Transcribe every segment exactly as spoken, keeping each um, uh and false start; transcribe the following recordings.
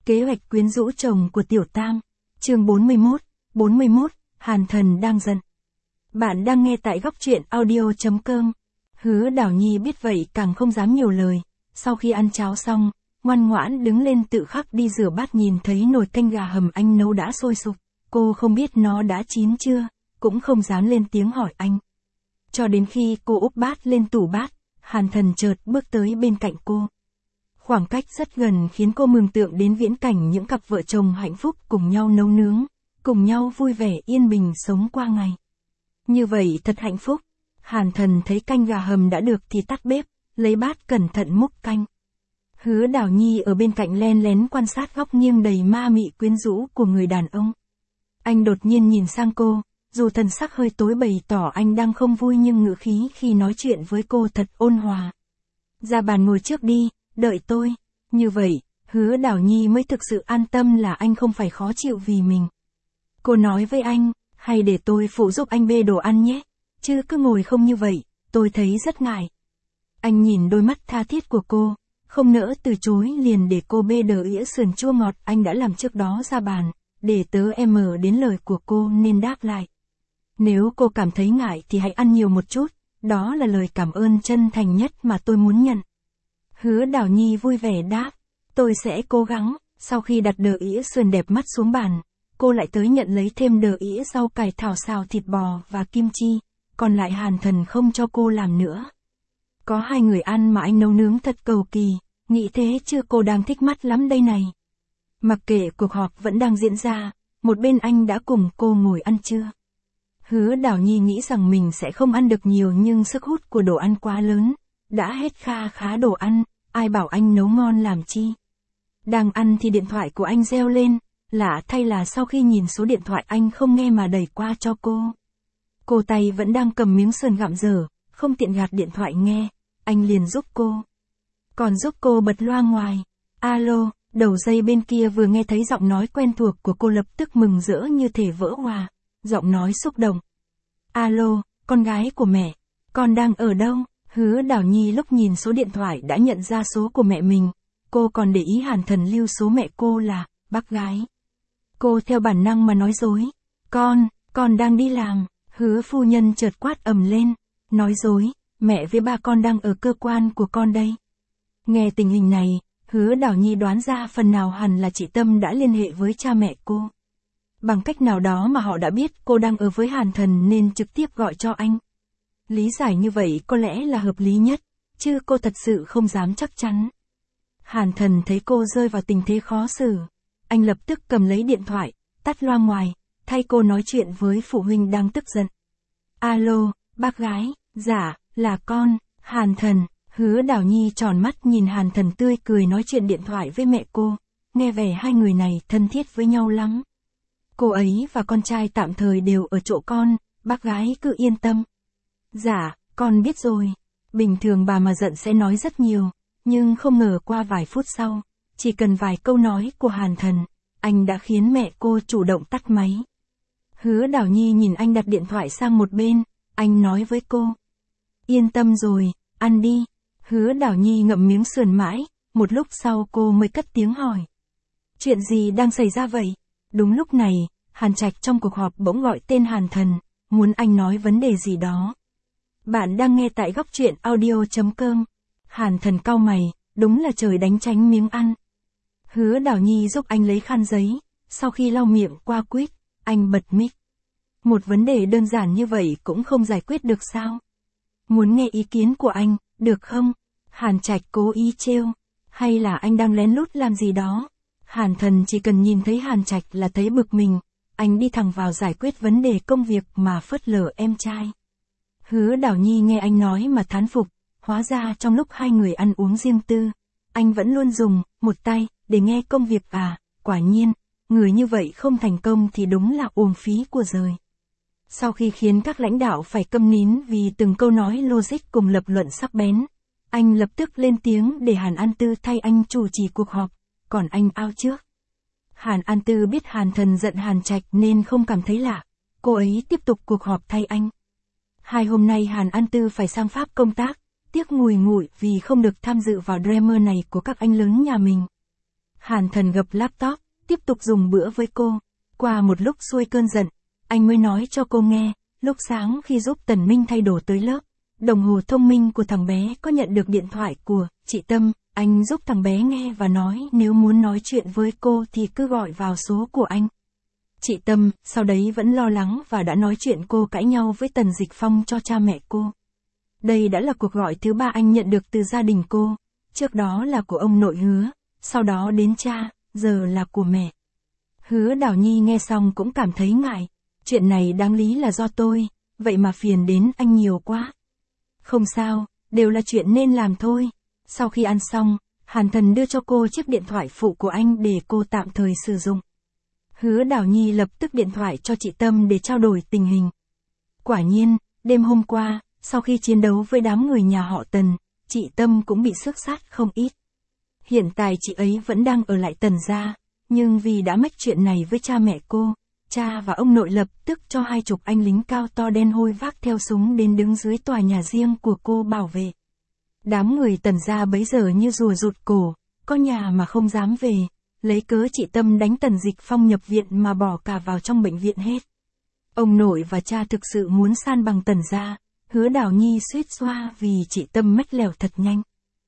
Kế hoạch quyến rũ chồng của Tiểu Tam. Chương bốn mươi mốt, bốn mươi mốt, Hàn Thần đang giận. Bạn đang nghe tại góc truyện audio chấm com. Hứa Đảo Nhi biết vậy càng không dám nhiều lời, sau khi ăn cháo xong, ngoan ngoãn đứng lên tự khắc đi rửa bát, nhìn thấy nồi canh gà hầm anh nấu đã sôi sục, cô không biết nó đã chín chưa, cũng không dám lên tiếng hỏi anh. Cho đến khi cô úp bát lên tủ bát, Hàn Thần chợt bước tới bên cạnh cô. Khoảng cách rất gần khiến cô mường tượng đến viễn cảnh những cặp vợ chồng hạnh phúc cùng nhau nấu nướng, cùng nhau vui vẻ yên bình sống qua ngày. Như vậy thật hạnh phúc. Hàn Thần thấy canh gà hầm đã được thì tắt bếp, lấy bát cẩn thận múc canh. Hứa Đảo Nhi ở bên cạnh len lén quan sát góc nghiêng đầy ma mị quyến rũ của người đàn ông. Anh đột nhiên nhìn sang cô, dù thần sắc hơi tối bày tỏ anh đang không vui nhưng ngữ khí khi nói chuyện với cô thật ôn hòa. Ra bàn ngồi trước đi, đợi tôi. Như vậy, Hứa Đảo Nhi mới thực sự an tâm là anh không phải khó chịu vì mình. Cô nói với anh, hay để tôi phụ giúp anh bê đồ ăn nhé, chứ cứ ngồi không như vậy, tôi thấy rất ngại. Anh nhìn đôi mắt tha thiết của cô, không nỡ từ chối liền để cô bê đỡ ĩa sườn chua ngọt anh đã làm trước đó ra bàn, để tớ em mở đến lời của cô nên đáp lại. Nếu cô cảm thấy ngại thì hãy ăn nhiều một chút, đó là lời cảm ơn chân thành nhất mà tôi muốn nhận. Hứa Đảo Nhi vui vẻ đáp, tôi sẽ cố gắng. Sau khi đặt đờ ĩa sườn đẹp mắt xuống bàn, cô lại tới nhận lấy thêm đờ ĩa rau cải thảo xào thịt bò và kim chi, còn lại Hàn Thần không cho cô làm nữa. Có hai người ăn mà anh nấu nướng thật cầu kỳ, nghĩ thế chứ cô đang thích mắt lắm đây này. Mặc kệ cuộc họp vẫn đang diễn ra, một bên anh đã cùng cô ngồi ăn trưa. Hứa Đảo Nhi nghĩ rằng mình sẽ không ăn được nhiều nhưng sức hút của đồ ăn quá lớn, đã hết kha khá đồ ăn, ai bảo anh nấu ngon làm chi. Đang ăn thì điện thoại của anh reo lên, lạ thay là sau khi nhìn số điện thoại anh không nghe mà đẩy qua cho cô. Cô tay vẫn đang cầm miếng sườn gặm dở, không tiện gạt điện thoại nghe, anh liền giúp cô. Còn giúp cô bật loa ngoài. Alo, đầu dây bên kia vừa nghe thấy giọng nói quen thuộc của cô lập tức mừng rỡ như thể vỡ hòa, giọng nói xúc động. Alo, con gái của mẹ, con đang ở đâu? Hứa Đảo Nhi lúc nhìn số điện thoại đã nhận ra số của mẹ mình, cô còn để ý Hàn Thần lưu số mẹ cô là bác gái. Cô theo bản năng mà nói dối, con, con đang đi làm. Hứa phu nhân chợt quát ầm lên, nói dối, mẹ với ba con đang ở cơ quan của con đây. Nghe tình hình này, Hứa Đảo Nhi đoán ra phần nào hẳn là chị Tâm đã liên hệ với cha mẹ cô. Bằng cách nào đó mà họ đã biết cô đang ở với Hàn Thần nên trực tiếp gọi cho anh. Lý giải như vậy có lẽ là hợp lý nhất, chứ cô thật sự không dám chắc chắn. Hàn Thần thấy cô rơi vào tình thế khó xử. Anh lập tức cầm lấy điện thoại, tắt loa ngoài, thay cô nói chuyện với phụ huynh đang tức giận. Alo, bác gái, dạ, là con, Hàn Thần. Hứa Đảo Nhi tròn mắt nhìn Hàn Thần tươi cười nói chuyện điện thoại với mẹ cô, nghe vẻ hai người này thân thiết với nhau lắm. Cô ấy và con trai tạm thời đều ở chỗ con, bác gái cứ yên tâm. Dạ, con biết rồi. Bình thường bà mà giận sẽ nói rất nhiều, nhưng không ngờ qua vài phút sau, chỉ cần vài câu nói của Hàn Thần, anh đã khiến mẹ cô chủ động tắt máy. Hứa Đảo Nhi nhìn anh đặt điện thoại sang một bên, anh nói với cô. Yên tâm rồi, ăn đi. Hứa Đảo Nhi ngậm miếng sườn mãi, một lúc sau cô mới cất tiếng hỏi. Chuyện gì đang xảy ra vậy? Đúng lúc này, Hàn Trạch trong cuộc họp bỗng gọi tên Hàn Thần, muốn anh nói vấn đề gì đó. Bạn đang nghe tại góc truyện audio chấm com. Hàn Thần cau mày, đúng là trời đánh tránh miếng ăn. Hứa Đảo Nhi giúp anh lấy khăn giấy, sau khi lau miệng qua quýt, anh bật mic. Một vấn đề đơn giản như vậy cũng không giải quyết được sao? Muốn nghe ý kiến của anh, được không? Hàn Trạch cố ý trêu, hay là anh đang lén lút làm gì đó? Hàn Thần chỉ cần nhìn thấy Hàn Trạch là thấy bực mình, anh đi thẳng vào giải quyết vấn đề công việc mà phớt lờ em trai. Hứa Đảo Nhi nghe anh nói mà thán phục, hóa ra trong lúc hai người ăn uống riêng tư, anh vẫn luôn dùng một tay để nghe công việc à, quả nhiên, người như vậy không thành công thì đúng là uổng phí của đời. Sau khi khiến các lãnh đạo phải câm nín vì từng câu nói logic cùng lập luận sắc bén, anh lập tức lên tiếng để Hàn An Tư thay anh chủ trì cuộc họp, còn anh ao trước. Hàn An Tư biết Hàn Thần giận Hàn Trạch nên không cảm thấy lạ, cô ấy tiếp tục cuộc họp thay anh. Hai hôm nay Hàn An Tư phải sang Pháp công tác, tiếc ngùi ngụi vì không được tham dự vào drama này của các anh lớn nhà mình. Hàn Thần gập laptop, tiếp tục dùng bữa với cô. Qua một lúc xuôi cơn giận, anh mới nói cho cô nghe, lúc sáng khi giúp Tần Minh thay đồ tới lớp, đồng hồ thông minh của thằng bé có nhận được điện thoại của chị Tâm, anh giúp thằng bé nghe và nói nếu muốn nói chuyện với cô thì cứ gọi vào số của anh. Chị Tâm, sau đấy vẫn lo lắng và đã nói chuyện cô cãi nhau với Tần Dịch Phong cho cha mẹ cô. Đây đã là cuộc gọi thứ ba anh nhận được từ gia đình cô, trước đó là của ông nội Hứa, sau đó đến cha, giờ là của mẹ. Hứa Đào Nhi nghe xong cũng cảm thấy ngại, chuyện này đáng lý là do tôi, vậy mà phiền đến anh nhiều quá. Không sao, đều là chuyện nên làm thôi. Sau khi ăn xong, Hàn Thần đưa cho cô chiếc điện thoại phụ của anh để cô tạm thời sử dụng. Hứa Đào Nhi lập tức điện thoại cho chị Tâm để trao đổi tình hình. Quả nhiên, đêm hôm qua, sau khi chiến đấu với đám người nhà họ Tần, chị Tâm cũng bị xước sát không ít. Hiện tại chị ấy vẫn đang ở lại Tần gia, nhưng vì đã mách chuyện này với cha mẹ cô, cha và ông nội lập tức cho hai chục anh lính cao to đen hôi vác theo súng đến đứng dưới tòa nhà riêng của cô bảo vệ. Đám người Tần gia bấy giờ như rùa rụt cổ, có nhà mà không dám về, lấy cớ chị Tâm đánh Tần Dịch Phong nhập viện mà bỏ cả vào trong bệnh viện hết. Ông nội và cha thực sự muốn san bằng Tần gia, Hứa Đào Nhi suýt xoa vì chị Tâm mách lèo thật nhanh.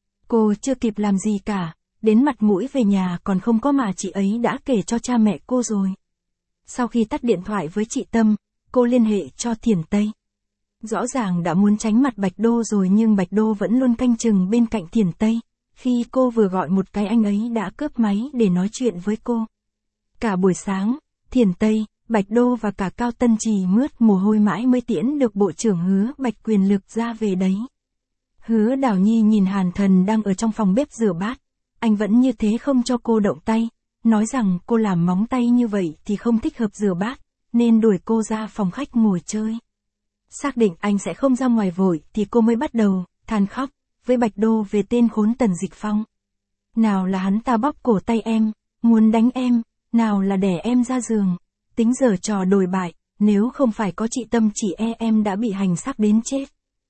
Cô chưa kịp làm gì cả, đến mặt mũi về nhà còn không có mà chị ấy đã kể cho cha mẹ cô rồi. Sau khi tắt điện thoại với chị Tâm, cô liên hệ cho Thiền Tây. Rõ ràng đã muốn tránh mặt Bạch Đô rồi nhưng Bạch Đô vẫn luôn canh chừng bên cạnh Thiền Tây. Khi cô vừa gọi một cái anh ấy đã cướp máy để nói chuyện với cô. Cả buổi sáng, Thiền Tây, Bạch Đô và cả Cao Tân Trì mướt mồ hôi mãi mới tiễn được Bộ trưởng Hứa Bạch quyền lực ra về đấy. Hứa Đào Nhi nhìn Hàn Thần đang ở trong phòng bếp rửa bát. Anh vẫn như thế không cho cô động tay, nói rằng cô làm móng tay như vậy thì không thích hợp rửa bát, nên đuổi cô ra phòng khách ngồi chơi. Xác định anh sẽ không ra ngoài vội thì cô mới bắt đầu, than khóc, với Bạch Đô về tên khốn Tần Dịch Phong. Nào là hắn ta bóp cổ tay em, muốn đánh em, nào là đè em ra giường, tính giờ trò đồi bại, nếu không phải có chị Tâm chỉ e em đã bị hành xác đến chết.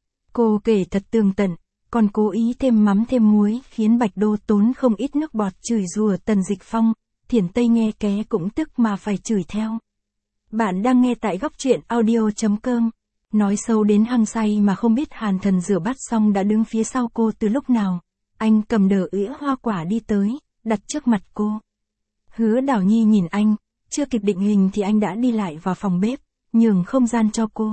Cô kể thật tường tận, còn cố ý thêm mắm thêm muối khiến Bạch Đô tốn không ít nước bọt chửi rủa Tần Dịch Phong, Thiền Tây nghe ké cũng tức mà phải chửi theo. Bạn đang nghe tại góc truyện audio chấm com. Nói sâu đến hăng say mà không biết Hàn Thần rửa bát xong đã đứng phía sau cô từ lúc nào. Anh cầm đờ ỉa hoa quả đi tới, đặt trước mặt cô. Hứa Đào Nhi nhìn anh, chưa kịp định hình thì anh đã đi lại vào phòng bếp, nhường không gian cho cô.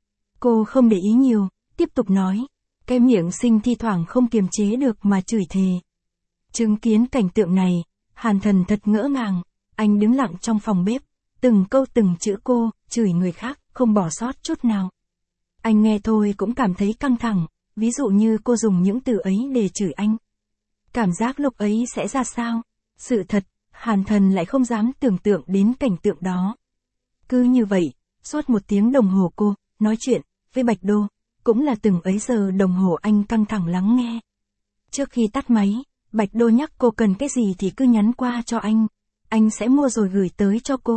Cô không để ý nhiều, tiếp tục nói, cái miệng xinh thi thoảng không kiềm chế được mà chửi thề. Chứng kiến cảnh tượng này, Hàn Thần thật ngỡ ngàng, anh đứng lặng trong phòng bếp, từng câu từng chữ cô, chửi người khác, không bỏ sót chút nào. Anh nghe thôi cũng cảm thấy căng thẳng, ví dụ như cô dùng những từ ấy để chửi anh. Cảm giác lúc ấy sẽ ra sao? Sự thật, Hàn Thần lại không dám tưởng tượng đến cảnh tượng đó. Cứ như vậy, suốt một tiếng đồng hồ cô, nói chuyện, với Bạch Đô, cũng là từng ấy giờ đồng hồ anh căng thẳng lắng nghe. Trước khi tắt máy, Bạch Đô nhắc cô cần cái gì thì cứ nhắn qua cho anh, anh sẽ mua rồi gửi tới cho cô.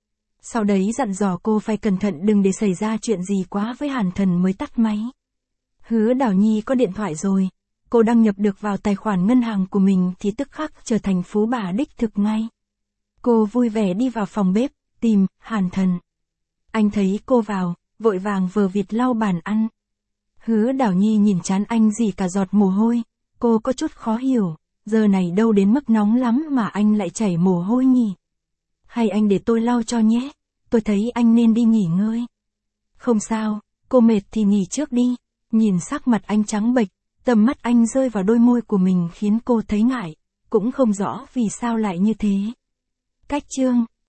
Sau đấy dặn dò cô phải cẩn thận đừng để xảy ra chuyện gì quá với Hàn Thần mới tắt máy. Hứa Đào Nhi có điện thoại rồi, cô đăng nhập được vào tài khoản ngân hàng của mình thì tức khắc trở thành phú bà đích thực ngay. Cô vui vẻ đi vào phòng bếp, tìm Hàn Thần. Anh thấy cô vào, vội vàng vờ vịt lau bàn ăn. Hứa Đào Nhi nhìn trán anh dì cả giọt mồ hôi, cô có chút khó hiểu, giờ này đâu đến mức nóng lắm mà anh lại chảy mồ hôi nhỉ? Hay anh để tôi lau cho nhé, tôi thấy anh nên đi nghỉ ngơi. Không sao, cô mệt thì nghỉ trước đi. Nhìn sắc mặt anh trắng bệch, tầm mắt anh rơi vào đôi môi của mình khiến cô thấy ngại, cũng không rõ vì sao lại như thế. Cách chương